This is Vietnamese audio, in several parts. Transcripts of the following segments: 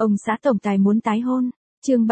Ông xã tổng tài muốn tái hôn. Chương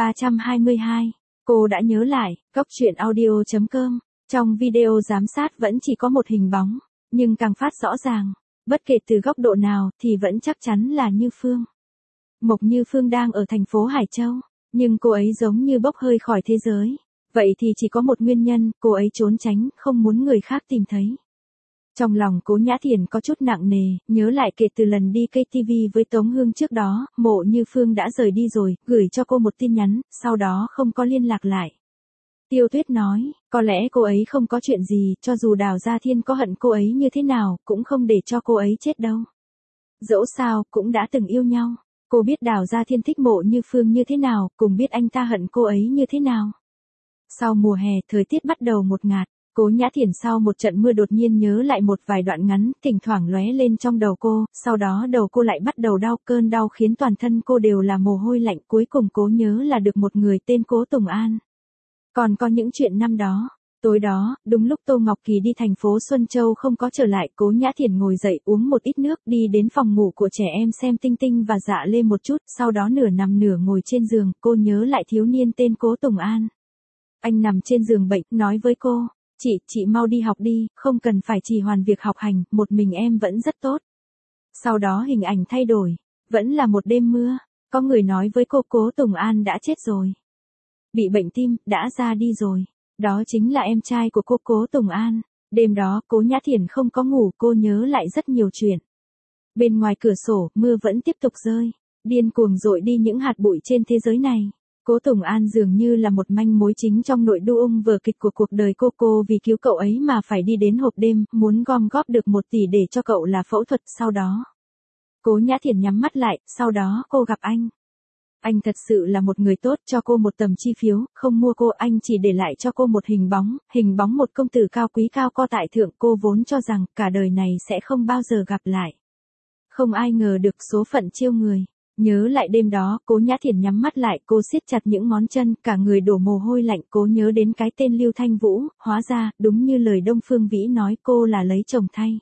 322. Cô đã nhớ lại. Góc truyện audio.com. Trong video giám sát vẫn chỉ có một hình bóng, nhưng càng phát rõ ràng. Bất kể từ góc độ nào thì vẫn chắc chắn là Như Phương. Mộc Như Phương đang ở thành phố Hải Châu, nhưng cô ấy giống như bốc hơi khỏi thế giới. Vậy thì chỉ có một nguyên nhân, cô ấy trốn tránh, không muốn người khác tìm thấy. Trong lòng Cố Nhã Thiển có chút nặng nề, nhớ lại kể từ lần đi KTV với Tống Hương trước đó, Mộ Như Phương đã rời đi rồi, gửi cho cô một tin nhắn, sau đó không có liên lạc lại. Tiêu Tuyết nói, có lẽ cô ấy không có chuyện gì, cho dù Đào Gia Thiên có hận cô ấy như thế nào, cũng không để cho cô ấy chết đâu. Dẫu sao, cũng đã từng yêu nhau. Cô biết Đào Gia Thiên thích Mộ Như Phương như thế nào, cùng biết anh ta hận cô ấy như thế nào. Sau mùa hè, thời tiết bắt đầu một ngạt. Cố Nhã Thiển sau một trận mưa đột nhiên nhớ lại một vài đoạn ngắn, thỉnh thoảng lóe lên trong đầu cô, sau đó đầu cô lại bắt đầu đau, cơn đau khiến toàn thân cô đều là mồ hôi lạnh, cuối cùng cố nhớ là được một người tên Cố Tùng An. Còn có những chuyện năm đó. Tối đó, đúng lúc Tô Ngọc Kỳ đi thành phố Xuân Châu không có trở lại, Cố Nhã Thiển ngồi dậy uống một ít nước, đi đến phòng ngủ của trẻ em xem Tinh Tinh và Dạ Lê một chút, sau đó nửa nằm nửa ngồi trên giường, cô nhớ lại thiếu niên tên Cố Tùng An. Anh nằm trên giường bệnh, nói với cô, chị mau đi học đi, không cần phải trì hoãn việc học hành, một mình em vẫn rất tốt. Sau đó hình ảnh thay đổi, vẫn là một đêm mưa, có người nói với cô Cố Tùng An đã chết rồi. Bị bệnh tim, đã ra đi rồi. Đó chính là em trai của cô Cố Tùng An. Đêm đó, Cố Nhã Thiển không có ngủ, cô nhớ lại rất nhiều chuyện. Bên ngoài cửa sổ, mưa vẫn tiếp tục rơi, điên cuồng dội đi những hạt bụi trên thế giới này. Cố Tùng An dường như là một manh mối chính trong nội dung vở kịch của cuộc đời cô vì cứu cậu ấy mà phải đi đến hộp đêm, muốn gom góp được 1 tỷ để cho cậu là phẫu thuật sau đó. Cố Nhã Thiển nhắm mắt lại, sau đó cô gặp anh. Anh thật sự là một người tốt, cho cô một tấm chi phiếu, không mua cô, anh chỉ để lại cho cô một hình bóng một công tử cao quý cao co tại thượng, cô vốn cho rằng cả đời này sẽ không bao giờ gặp lại. Không ai ngờ được số phận chiêu người. Nhớ lại đêm đó, Cố Nhã Thiển nhắm mắt lại, cô siết chặt những ngón chân, cả người đổ mồ hôi lạnh, cô nhớ đến cái tên Lưu Thanh Vũ, hóa ra, đúng như lời Đông Phương Vĩ nói, cô là lấy chồng thay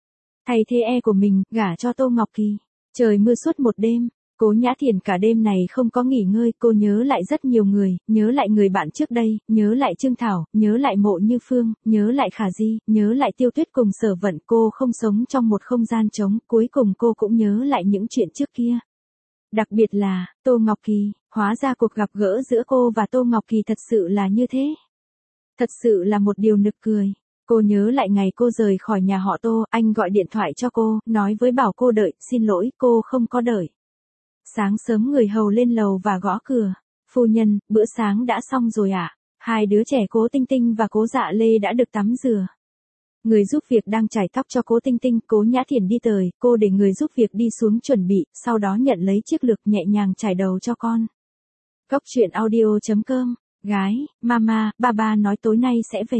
thế của mình, gả cho Tô Ngọc Kỳ. Trời mưa suốt một đêm, Cố Nhã Thiển cả đêm này không có nghỉ ngơi, cô nhớ lại rất nhiều người, nhớ lại người bạn trước đây, nhớ lại Trương Thảo, nhớ lại Mộ Như Phương, nhớ lại Khả Di, nhớ lại Tiêu Tuyết cùng Sở Vận, cô không sống trong một không gian trống, cuối cùng cô cũng nhớ lại những chuyện trước kia. Đặc biệt là, Tô Ngọc Kỳ, hóa ra cuộc gặp gỡ giữa cô và Tô Ngọc Kỳ thật sự là như thế. Thật sự là một điều nực cười. Cô nhớ lại ngày cô rời khỏi nhà họ Tô, anh gọi điện thoại cho cô, nói với bảo cô đợi, xin lỗi, cô không có đợi. Sáng sớm người hầu lên lầu và gõ cửa. Phu nhân, bữa sáng đã xong rồi ạ. Hai đứa trẻ Cố Tinh Tinh và Cố Dạ Lê đã được tắm rửa. Người giúp việc đang chải tóc cho Cố Tinh Tinh, Cố Nhã Thiển đi tới, cô để người giúp việc đi xuống chuẩn bị, sau đó nhận lấy chiếc lược nhẹ nhàng chải đầu cho con. Góc truyện audio.com. Gái, mama, ba nói tối nay sẽ về.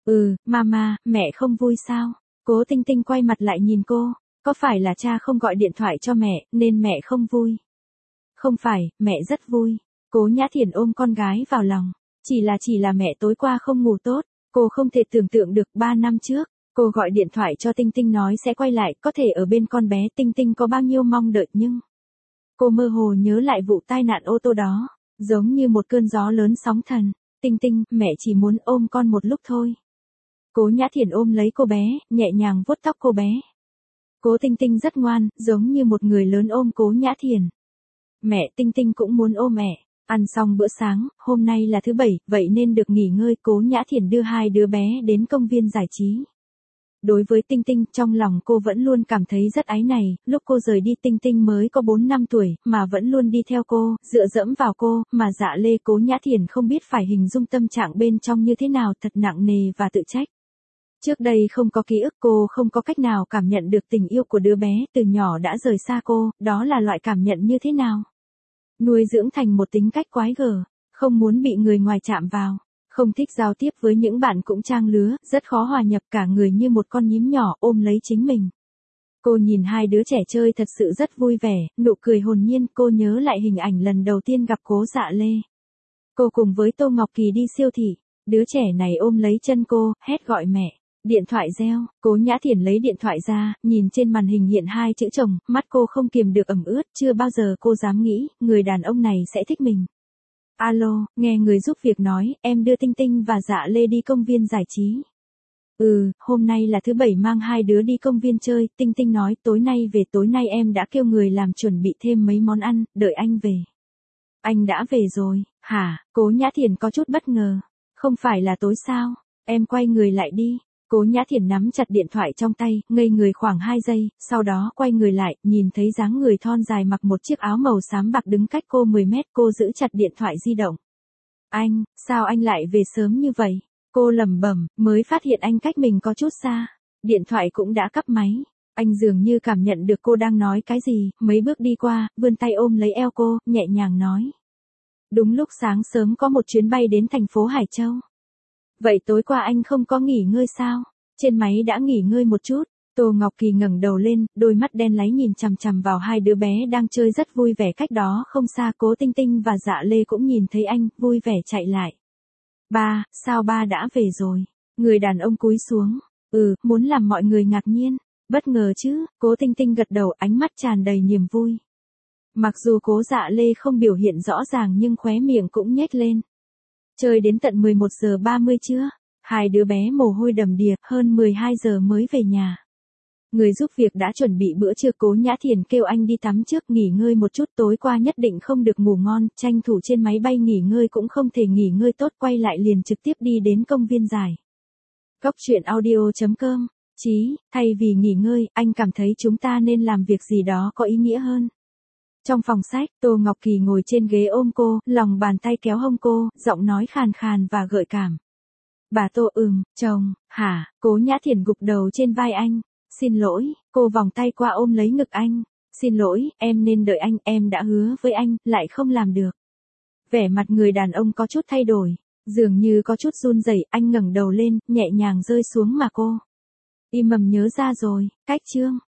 Mama, mẹ không vui sao? Cố Tinh Tinh quay mặt lại nhìn cô, có phải là cha không gọi điện thoại cho mẹ, nên mẹ không vui? Không phải, mẹ rất vui. Cố Nhã Thiển ôm con gái vào lòng, chỉ là mẹ tối qua không ngủ tốt, cô không thể tưởng tượng được 3 năm trước. Cô gọi điện thoại cho Tinh Tinh nói sẽ quay lại, có thể ở bên con bé, Tinh Tinh có bao nhiêu mong đợi nhưng cô mơ hồ nhớ lại vụ tai nạn ô tô đó, giống như một cơn gió lớn sóng thần. Tinh Tinh, mẹ chỉ muốn ôm con một lúc thôi. Cố Nhã Thiển ôm lấy cô bé, nhẹ nhàng vuốt tóc cô bé. Cố Tinh Tinh rất ngoan, giống như một người lớn ôm Cố Nhã Thiển. Mẹ, Tinh Tinh cũng muốn ôm mẹ. Ăn xong bữa sáng, hôm nay là thứ Bảy, vậy nên được nghỉ ngơi, Cố Nhã Thiển đưa hai đứa bé đến công viên giải trí. Đối với Tinh Tinh, trong lòng cô vẫn luôn cảm thấy rất áy náy, lúc cô rời đi Tinh Tinh mới có 4 năm tuổi, mà vẫn luôn đi theo cô, dựa dẫm vào cô, mà Dạ Lê Cố Nhã Thiển không biết phải hình dung tâm trạng bên trong như thế nào, thật nặng nề và tự trách. Trước đây không có ký ức, cô không có cách nào cảm nhận được tình yêu của đứa bé, từ nhỏ đã rời xa cô, đó là loại cảm nhận như thế nào. Nuôi dưỡng thành một tính cách quái gở, không muốn bị người ngoài chạm vào. Không thích giao tiếp với những bạn cũng trang lứa, rất khó hòa nhập, cả người như một con nhím nhỏ ôm lấy chính mình. Cô nhìn hai đứa trẻ chơi thật sự rất vui vẻ, nụ cười hồn nhiên, cô nhớ lại hình ảnh lần đầu tiên gặp Cố Dạ Lê. Cô cùng với Tô Ngọc Kỳ đi siêu thị, đứa trẻ này ôm lấy chân cô, hét gọi mẹ. Điện thoại reo, Cố Nhã Thiển lấy điện thoại ra, nhìn trên màn hình hiện hai chữ chồng, mắt cô không kiềm được ẩm ướt, chưa bao giờ cô dám nghĩ, người đàn ông này sẽ thích mình. Alo, nghe người giúp việc nói, em đưa Tinh Tinh và Dạ Lê đi công viên giải trí. Hôm nay là thứ bảy mang hai đứa đi công viên chơi, Tinh Tinh nói tối nay em đã kêu người làm chuẩn bị thêm mấy món ăn, đợi anh về. Anh đã về rồi, hả? Cố Nhã Thiển có chút bất ngờ. Không phải là tối sao? Em quay người lại đi. Cố Nhã Thiển nắm chặt điện thoại trong tay, ngây người khoảng 2 giây, sau đó quay người lại, nhìn thấy dáng người thon dài mặc một chiếc áo màu xám bạc đứng cách cô 10 mét, cô giữ chặt điện thoại di động. Anh, sao anh lại về sớm như vậy? Cô lẩm bẩm, mới phát hiện anh cách mình có chút xa. Điện thoại cũng đã cắp máy. Anh dường như cảm nhận được cô đang nói cái gì, mấy bước đi qua, vươn tay ôm lấy eo cô, nhẹ nhàng nói. Đúng lúc sáng sớm có một chuyến bay đến thành phố Hải Châu. Vậy tối qua anh không có nghỉ ngơi sao? Trên máy đã nghỉ ngơi một chút. Tô Ngọc Kỳ ngẩng đầu lên, đôi mắt đen láy nhìn chằm chằm vào hai đứa bé đang chơi rất vui vẻ cách đó không xa. Cố Tinh Tinh và Dạ Lê cũng nhìn thấy anh, vui vẻ chạy lại. Ba, sao ba đã về rồi? Người đàn ông cúi xuống. Muốn làm mọi người ngạc nhiên. Bất ngờ chứ? Cố Tinh Tinh gật đầu, ánh mắt tràn đầy niềm vui. Mặc dù Cố Dạ Lê không biểu hiện rõ ràng nhưng khóe miệng cũng nhếch lên. Chơi đến tận 11 giờ 30 trưa, hai đứa bé mồ hôi đầm đìa, hơn 12 giờ mới về nhà. Người giúp việc đã chuẩn bị bữa trưa. Cố Nhã Thiển kêu anh đi tắm trước nghỉ ngơi một chút, tối qua nhất định không được ngủ ngon, tranh thủ trên máy bay nghỉ ngơi cũng không thể nghỉ ngơi tốt, quay lại liền trực tiếp đi đến công viên giải. Cốc truyện audio.com. Chí, thay vì nghỉ ngơi, anh cảm thấy chúng ta nên làm việc gì đó có ý nghĩa hơn. Trong phòng sách, Tô Ngọc Kỳ ngồi trên ghế ôm cô, lòng bàn tay kéo hông cô, giọng nói khàn khàn và gợi cảm. Bà Tô chồng, hả? Cố Nhã Thiển gục đầu trên vai anh. Xin lỗi, cô vòng tay qua ôm lấy ngực anh. Xin lỗi, em nên đợi anh, em đã hứa với anh, lại không làm được. Vẻ mặt người đàn ông có chút thay đổi, dường như có chút run rẩy. Anh ngẩng đầu lên, nhẹ nhàng rơi xuống mà cô. Nhớ ra rồi, cách chương.